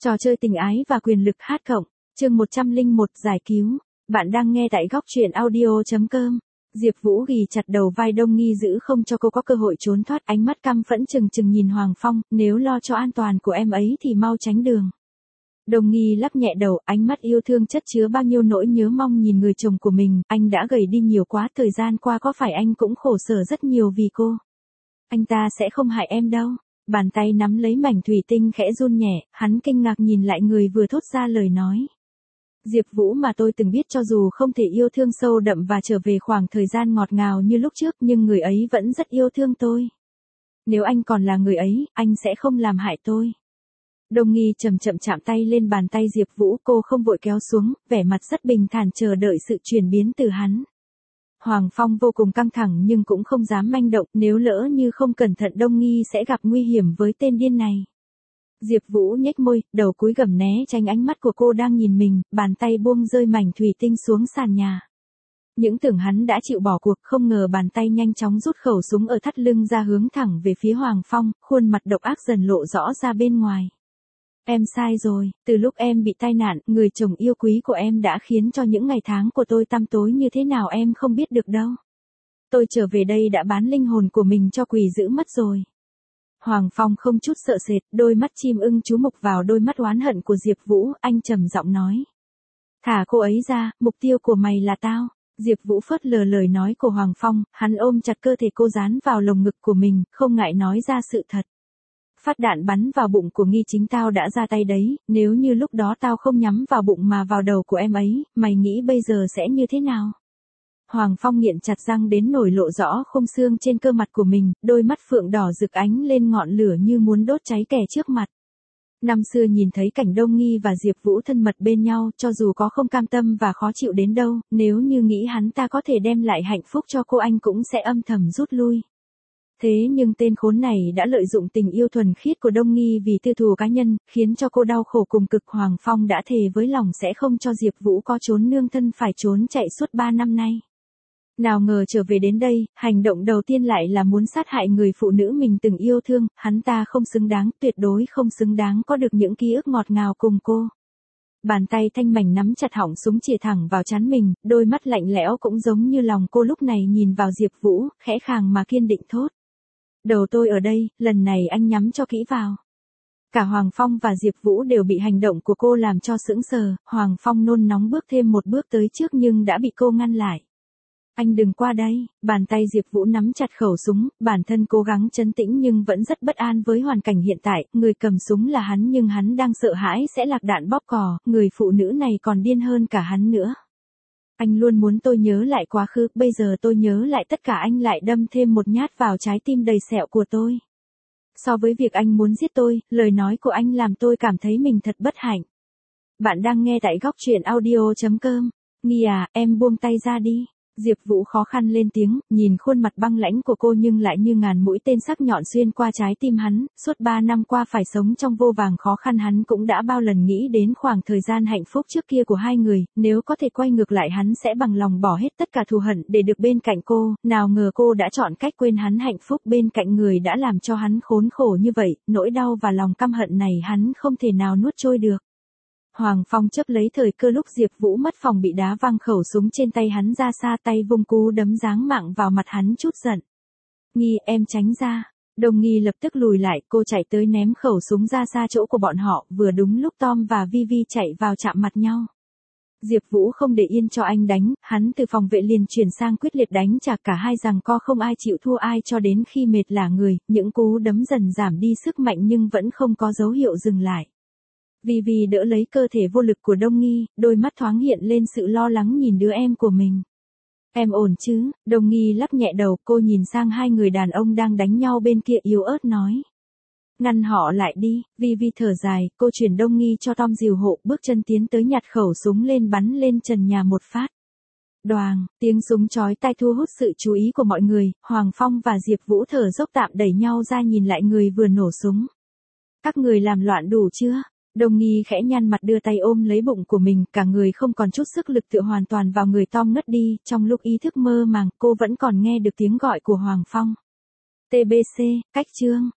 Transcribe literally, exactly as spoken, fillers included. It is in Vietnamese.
Trò chơi tình ái và quyền lực hát cộng, chương một trăm lẻ một giải cứu. Bạn đang nghe tại góc truyện audio chấm com. Diệp Vũ ghì chặt đầu vai Đông Nghi giữ không cho cô có cơ hội trốn thoát, ánh mắt căm phẫn trừng trừng nhìn Hoàng Phong, nếu lo cho an toàn của em ấy thì mau tránh đường. Đông Nghi lắc nhẹ đầu, ánh mắt yêu thương chất chứa bao nhiêu nỗi nhớ mong nhìn người chồng của mình, anh đã gầy đi nhiều quá, thời gian qua có phải anh cũng khổ sở rất nhiều vì cô. Anh ta sẽ không hại em đâu. Bàn tay nắm lấy mảnh thủy tinh khẽ run nhẹ, hắn kinh ngạc nhìn lại người vừa thốt ra lời nói. Diệp Vũ mà tôi từng biết cho dù không thể yêu thương sâu đậm và trở về khoảng thời gian ngọt ngào như lúc trước, nhưng người ấy vẫn rất yêu thương tôi. Nếu anh còn là người ấy, anh sẽ không làm hại tôi. Đông Nghi chậm chậm chạm tay lên bàn tay Diệp Vũ, cô không vội kéo xuống, vẻ mặt rất bình thản chờ đợi sự chuyển biến từ hắn. Hoàng Phong vô cùng căng thẳng nhưng cũng không dám manh động, nếu lỡ như không cẩn thận Đông Nghi sẽ gặp nguy hiểm với tên điên này. Diệp Vũ nhếch môi, đầu cúi gằm né tránh ánh mắt của cô đang nhìn mình, bàn tay buông rơi mảnh thủy tinh xuống sàn nhà. Những tưởng hắn đã chịu bỏ cuộc, không ngờ bàn tay nhanh chóng rút khẩu súng ở thắt lưng ra hướng thẳng về phía Hoàng Phong, khuôn mặt độc ác dần lộ rõ ra bên ngoài. Em sai rồi, từ lúc em bị tai nạn, người chồng yêu quý của em đã khiến cho những ngày tháng của tôi tăm tối như thế nào em không biết được đâu. Tôi trở về đây đã bán linh hồn của mình cho quỷ dữ mất rồi. Hoàng Phong không chút sợ sệt, đôi mắt chim ưng chú mục vào đôi mắt oán hận của Diệp Vũ, anh trầm giọng nói. Thả cô ấy ra, mục tiêu của mày là tao. Diệp Vũ phớt lờ lời nói của Hoàng Phong, hắn ôm chặt cơ thể cô dán vào lồng ngực của mình, không ngại nói ra sự thật. Phát đạn bắn vào bụng của Nghi chính tao đã ra tay đấy, nếu như lúc đó tao không nhắm vào bụng mà vào đầu của em ấy, mày nghĩ bây giờ sẽ như thế nào? Hoàng Phong nghiện chặt răng đến nổi lộ rõ khung xương trên cơ mặt của mình, đôi mắt phượng đỏ rực ánh lên ngọn lửa như muốn đốt cháy kẻ trước mặt. Năm xưa nhìn thấy cảnh Đông Nghi và Diệp Vũ thân mật bên nhau, cho dù có không cam tâm và khó chịu đến đâu, nếu như nghĩ hắn ta có thể đem lại hạnh phúc cho cô anh cũng sẽ âm thầm rút lui. Thế nhưng tên khốn này đã lợi dụng tình yêu thuần khiết của Đông Nghi vì tư thù cá nhân, khiến cho cô đau khổ cùng cực. Hoàng Phong đã thề với lòng sẽ không cho Diệp Vũ có trốn nương thân phải trốn chạy suốt ba năm nay. Nào ngờ trở về đến đây, hành động đầu tiên lại là muốn sát hại người phụ nữ mình từng yêu thương, hắn ta không xứng đáng, tuyệt đối không xứng đáng có được những ký ức ngọt ngào cùng cô. Bàn tay thanh mảnh nắm chặt họng súng chĩa thẳng vào trán mình, đôi mắt lạnh lẽo cũng giống như lòng cô lúc này nhìn vào Diệp Vũ, khẽ khàng mà kiên định thốt. Đầu tôi ở đây, lần này anh nhắm cho kỹ vào. Cả Hoàng Phong và Diệp Vũ đều bị hành động của cô làm cho sững sờ, Hoàng Phong nôn nóng bước thêm một bước tới trước nhưng đã bị cô ngăn lại. Anh đừng qua đây, bàn tay Diệp Vũ nắm chặt khẩu súng, bản thân cố gắng trấn tĩnh nhưng vẫn rất bất an với hoàn cảnh hiện tại, người cầm súng là hắn nhưng hắn đang sợ hãi sẽ lạc đạn bóp cò, người phụ nữ này còn điên hơn cả hắn nữa. Anh luôn muốn tôi nhớ lại quá khứ, bây giờ tôi nhớ lại tất cả anh lại đâm thêm một nhát vào trái tim đầy sẹo của tôi. So với việc anh muốn giết tôi, lời nói của anh làm tôi cảm thấy mình thật bất hạnh. Bạn đang nghe tại góc truyện audio chấm com. Nghi à, em buông tay ra đi. Diệp Vũ khó khăn lên tiếng, nhìn khuôn mặt băng lãnh của cô nhưng lại như ngàn mũi tên sắc nhọn xuyên qua trái tim hắn, suốt ba năm qua phải sống trong vô vàn khó khăn hắn cũng đã bao lần nghĩ đến khoảng thời gian hạnh phúc trước kia của hai người, nếu có thể quay ngược lại hắn sẽ bằng lòng bỏ hết tất cả thù hận để được bên cạnh cô, nào ngờ cô đã chọn cách quên hắn hạnh phúc bên cạnh người đã làm cho hắn khốn khổ như vậy, nỗi đau và lòng căm hận này hắn không thể nào nuốt trôi được. Hoàng Phong chấp lấy thời cơ lúc Diệp Vũ mất phòng bị đá văng khẩu súng trên tay hắn ra xa, tay vung cú đấm giáng mạng vào mặt hắn chút giận. Nghi, em tránh ra. Đông Nghi lập tức lùi lại, cô chạy tới ném khẩu súng ra xa chỗ của bọn họ, vừa đúng lúc Tom và Vivi chạy vào chạm mặt nhau. Diệp Vũ không để yên cho anh đánh, hắn từ phòng vệ liền chuyển sang quyết liệt đánh trả, cả hai giằng co không ai chịu thua ai cho đến khi mệt lả người, những cú đấm dần giảm đi sức mạnh nhưng vẫn không có dấu hiệu dừng lại. Vivi đỡ lấy cơ thể vô lực của Đông Nghi, đôi mắt thoáng hiện lên sự lo lắng nhìn đứa em của mình. Em ổn chứ? Đông Nghi lắc nhẹ đầu, cô nhìn sang hai người đàn ông đang đánh nhau bên kia yếu ớt nói. Ngăn họ lại đi, Vivi thở dài, cô chuyển Đông Nghi cho Tom dìu hộ, bước chân tiến tới nhặt khẩu súng lên bắn lên trần nhà một phát. Đoàng, tiếng súng chói tai thu hút sự chú ý của mọi người, Hoàng Phong và Diệp Vũ thở dốc tạm đẩy nhau ra nhìn lại người vừa nổ súng. Các người làm loạn đủ chưa? Đông Nghi khẽ nhăn mặt đưa tay ôm lấy bụng của mình, cả người không còn chút sức lực tựa hoàn toàn vào người Tom ngất đi, trong lúc ý thức mơ màng, cô vẫn còn nghe được tiếng gọi của Hoàng Phong. tê bê xê, cách chương.